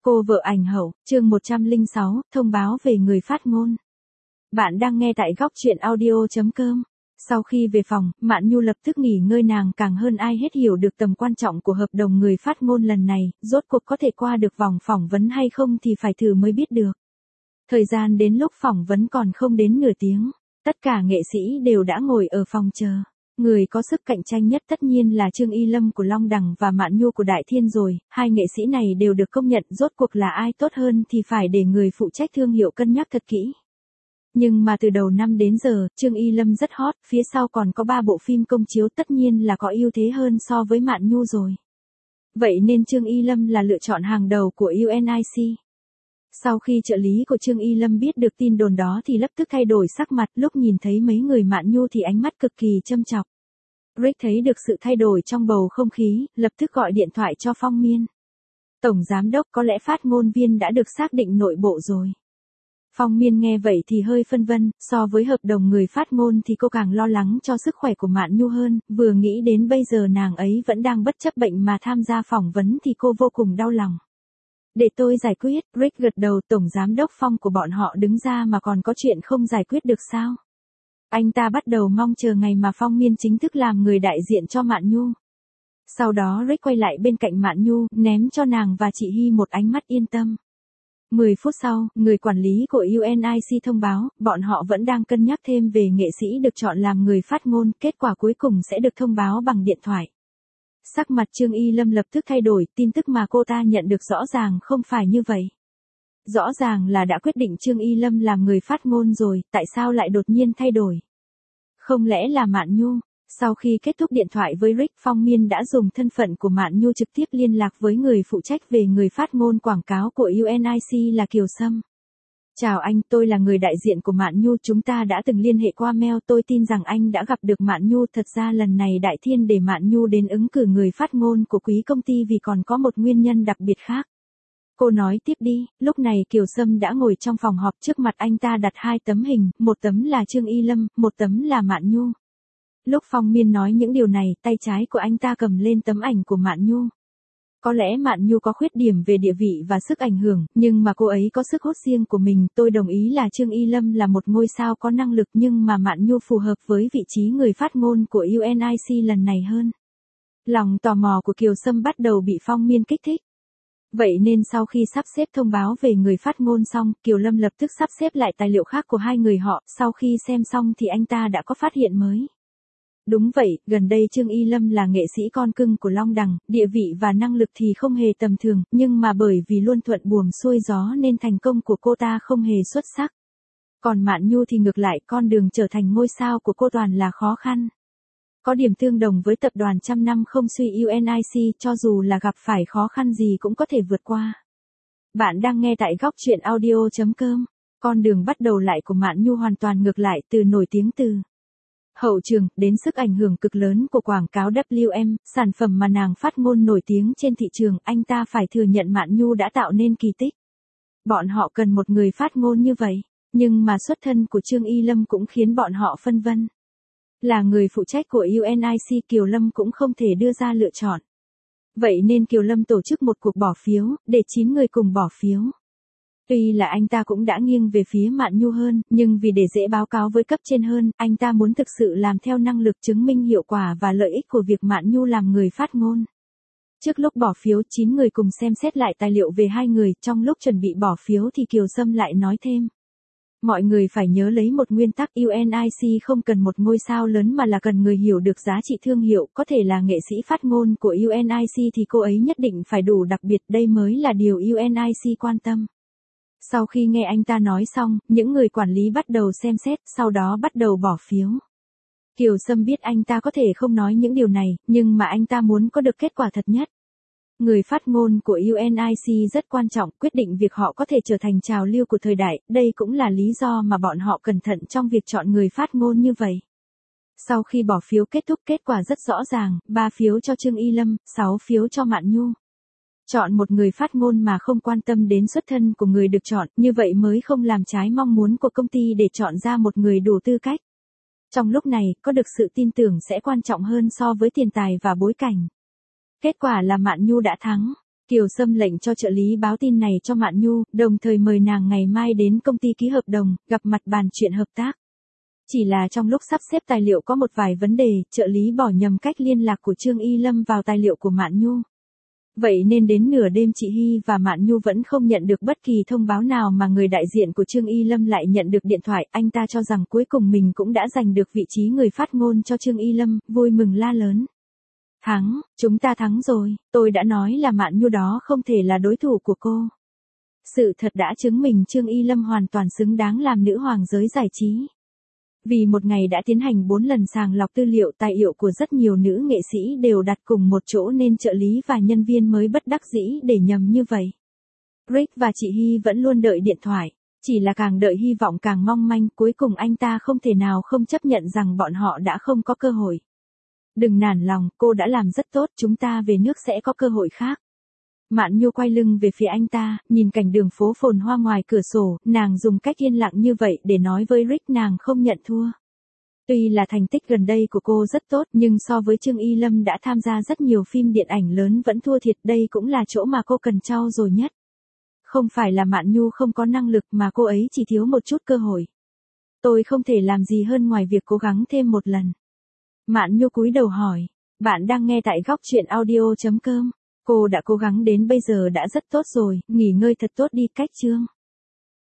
Cô vợ ảnh hậu, chương 106, thông báo về người phát ngôn. Bạn đang nghe tại góc truyện audio.com. Sau khi về phòng, Mạn Nhu lập tức nghỉ ngơi, nàng càng hơn ai hết hiểu được tầm quan trọng của hợp đồng người phát ngôn lần này, rốt cuộc có thể qua được vòng phỏng vấn hay không thì phải thử mới biết được. Thời gian đến lúc phỏng vấn còn không đến nửa tiếng, tất cả nghệ sĩ đều đã ngồi ở phòng chờ. Người có sức cạnh tranh nhất tất nhiên là Trương Y Lâm của Long Đằng và Mạn Nhu của Đại Thiên rồi, hai nghệ sĩ này đều được công nhận, rốt cuộc là ai tốt hơn thì phải để người phụ trách thương hiệu cân nhắc thật kỹ. Nhưng mà từ đầu năm đến giờ, Trương Y Lâm rất hot, phía sau còn có 3 bộ phim công chiếu, tất nhiên là có ưu thế hơn so với Mạn Nhu rồi. Vậy nên Trương Y Lâm là lựa chọn hàng đầu của UNIC. Sau khi trợ lý của Trương Y Lâm biết được tin đồn đó thì lập tức thay đổi sắc mặt, lúc nhìn thấy mấy người Mạn Nhu thì ánh mắt cực kỳ châm chọc. Rick thấy được sự thay đổi trong bầu không khí, lập tức gọi điện thoại cho Phong Miên. Tổng giám đốc, có lẽ phát ngôn viên đã được xác định nội bộ rồi. Phong Miên nghe vậy thì hơi phân vân, so với hợp đồng người phát ngôn thì cô càng lo lắng cho sức khỏe của Mạn Nhu hơn, vừa nghĩ đến bây giờ nàng ấy vẫn đang bất chấp bệnh mà tham gia phỏng vấn thì cô vô cùng đau lòng. Để tôi giải quyết, Rick gật đầu, tổng giám đốc Phong của bọn họ đứng ra mà còn có chuyện không giải quyết được sao? Anh ta bắt đầu mong chờ ngày mà Phong Miên chính thức làm người đại diện cho Mạn Nhu. Sau đó Rick quay lại bên cạnh Mạn Nhu, ném cho nàng và chị Hy một ánh mắt yên tâm. 10 phút sau, người quản lý của UNIC thông báo, bọn họ vẫn đang cân nhắc thêm về nghệ sĩ được chọn làm người phát ngôn, kết quả cuối cùng sẽ được thông báo bằng điện thoại. Sắc mặt Trương Y Lâm lập tức thay đổi, tin tức mà cô ta nhận được rõ ràng không phải như vậy. Rõ ràng là đã quyết định Trương Y Lâm làm người phát ngôn rồi, tại sao lại đột nhiên thay đổi? Không lẽ là Mạn Nhu? Sau khi kết thúc điện thoại với Rick, Phong Miên đã dùng thân phận của Mạn Nhu trực tiếp liên lạc với người phụ trách về người phát ngôn quảng cáo của UNIC là Kiều Sâm. Chào anh, tôi là người đại diện của Mạn Nhu, chúng ta đã từng liên hệ qua mail, tôi tin rằng anh đã gặp được Mạn Nhu, thật ra lần này Đại Thiên để Mạn Nhu đến ứng cử người phát ngôn của quý công ty vì còn có một nguyên nhân đặc biệt khác. Cô nói tiếp đi, lúc này Kiều Sâm đã ngồi trong phòng họp, trước mặt anh ta đặt 2 tấm hình, một tấm là Trương Y Lâm, một tấm là Mạn Nhu. Lúc Phong Miên nói những điều này, tay trái của anh ta cầm lên tấm ảnh của Mạn Nhu. Có lẽ Mạn Nhu có khuyết điểm về địa vị và sức ảnh hưởng, nhưng mà cô ấy có sức hút riêng của mình, tôi đồng ý là Trương Y Lâm là một ngôi sao có năng lực, nhưng mà Mạn Nhu phù hợp với vị trí người phát ngôn của UNIC lần này hơn. Lòng tò mò của Kiều Sâm bắt đầu bị Phong Miên kích thích. Vậy nên sau khi sắp xếp thông báo về người phát ngôn xong, Kiều Lâm lập tức sắp xếp lại tài liệu khác của hai người họ, sau khi xem xong thì anh ta đã có phát hiện mới. Đúng vậy, gần đây Trương Y Lâm là nghệ sĩ con cưng của Long Đằng, địa vị và năng lực thì không hề tầm thường, nhưng mà bởi vì luôn thuận buồm xuôi gió nên thành công của cô ta không hề xuất sắc. Còn Mạn Nhu thì ngược lại, con đường trở thành ngôi sao của cô toàn là khó khăn. Có điểm tương đồng với tập đoàn trăm năm không suy UNIC, cho dù là gặp phải khó khăn gì cũng có thể vượt qua. Bạn đang nghe tại góc truyện audio.com. Con đường bắt đầu lại của Mạn Nhu hoàn toàn ngược lại, từ nổi tiếng từ hậu trường, đến sức ảnh hưởng cực lớn của quảng cáo WM, sản phẩm mà nàng phát ngôn nổi tiếng trên thị trường, anh ta phải thừa nhận Mạn Nhu đã tạo nên kỳ tích. Bọn họ cần một người phát ngôn như vậy, nhưng mà xuất thân của Trương Y Lâm cũng khiến bọn họ phân vân. Là người phụ trách của UNIC, Kiều Lâm cũng không thể đưa ra lựa chọn. Vậy nên Kiều Lâm tổ chức một cuộc bỏ phiếu, để 9 người cùng bỏ phiếu. Tuy là anh ta cũng đã nghiêng về phía Mạn Nhu hơn, nhưng vì để dễ báo cáo với cấp trên hơn, anh ta muốn thực sự làm theo năng lực, chứng minh hiệu quả và lợi ích của việc Mạn Nhu làm người phát ngôn. Trước lúc bỏ phiếu, 9 người cùng xem xét lại tài liệu về hai người, trong lúc chuẩn bị bỏ phiếu thì Kiều Sâm lại nói thêm. Mọi người phải nhớ lấy một nguyên tắc, UNIC không cần một ngôi sao lớn mà là cần người hiểu được giá trị thương hiệu, có thể là nghệ sĩ phát ngôn của UNIC thì cô ấy nhất định phải đủ đặc biệt, đây mới là điều UNIC quan tâm. Sau khi nghe anh ta nói xong, những người quản lý bắt đầu xem xét, sau đó bắt đầu bỏ phiếu. Kiều Sâm biết anh ta có thể không nói những điều này, nhưng mà anh ta muốn có được kết quả thật nhất. Người phát ngôn của UNIC rất quan trọng, quyết định việc họ có thể trở thành trào lưu của thời đại, đây cũng là lý do mà bọn họ cẩn thận trong việc chọn người phát ngôn như vậy. Sau khi bỏ phiếu kết thúc, kết quả rất rõ ràng, 3 phiếu cho Trương Y Lâm, 6 phiếu cho Mạn Nhu. Chọn một người phát ngôn mà không quan tâm đến xuất thân của người được chọn, như vậy mới không làm trái mong muốn của công ty để chọn ra một người đủ tư cách. Trong lúc này, có được sự tin tưởng sẽ quan trọng hơn so với tiền tài và bối cảnh. Kết quả là Mạn Nhu đã thắng. Kiều Sâm lệnh cho trợ lý báo tin này cho Mạn Nhu, đồng thời mời nàng ngày mai đến công ty ký hợp đồng, gặp mặt bàn chuyện hợp tác. Chỉ là trong lúc sắp xếp tài liệu có một vài vấn đề, trợ lý bỏ nhầm cách liên lạc của Trương Y Lâm vào tài liệu của Mạn Nhu. Vậy nên đến nửa đêm chị Hy và Mạn Nhu vẫn không nhận được bất kỳ thông báo nào mà người đại diện của Trương Y Lâm lại nhận được điện thoại. Anh ta cho rằng cuối cùng mình cũng đã giành được vị trí người phát ngôn cho Trương Y Lâm, vui mừng la lớn. Thắng, chúng ta thắng rồi, tôi đã nói là Mạn Nhu đó không thể là đối thủ của cô. Sự thật đã chứng minh Trương Y Lâm hoàn toàn xứng đáng làm nữ hoàng giới giải trí. Vì một ngày đã tiến hành 4 lần sàng lọc tư liệu tài liệu của rất nhiều nữ nghệ sĩ đều đặt cùng một chỗ nên trợ lý và nhân viên mới bất đắc dĩ để nhầm như vậy. Rick và chị Hy vẫn luôn đợi điện thoại, chỉ là càng đợi hy vọng càng mong manh, cuối cùng anh ta không thể nào không chấp nhận rằng bọn họ đã không có cơ hội. Đừng nản lòng, cô đã làm rất tốt, chúng ta về nước sẽ có cơ hội khác. Mạn Nhu quay lưng về phía anh ta, nhìn cảnh đường phố phồn hoa ngoài cửa sổ, nàng dùng cách yên lặng như vậy để nói với Rick nàng không nhận thua. Tuy là thành tích gần đây của cô rất tốt nhưng so với Trương Y Lâm đã tham gia rất nhiều phim điện ảnh lớn vẫn thua thiệt, đây cũng là chỗ mà cô cần trau dồi nhất. Không phải là Mạn Nhu không có năng lực mà cô ấy chỉ thiếu một chút cơ hội. Tôi không thể làm gì hơn ngoài việc cố gắng thêm một lần. Mạn Nhu cúi đầu hỏi, bạn đang nghe tại góc truyện audio.com. Cô đã cố gắng đến bây giờ đã rất tốt rồi, nghỉ ngơi thật tốt đi. Cách chương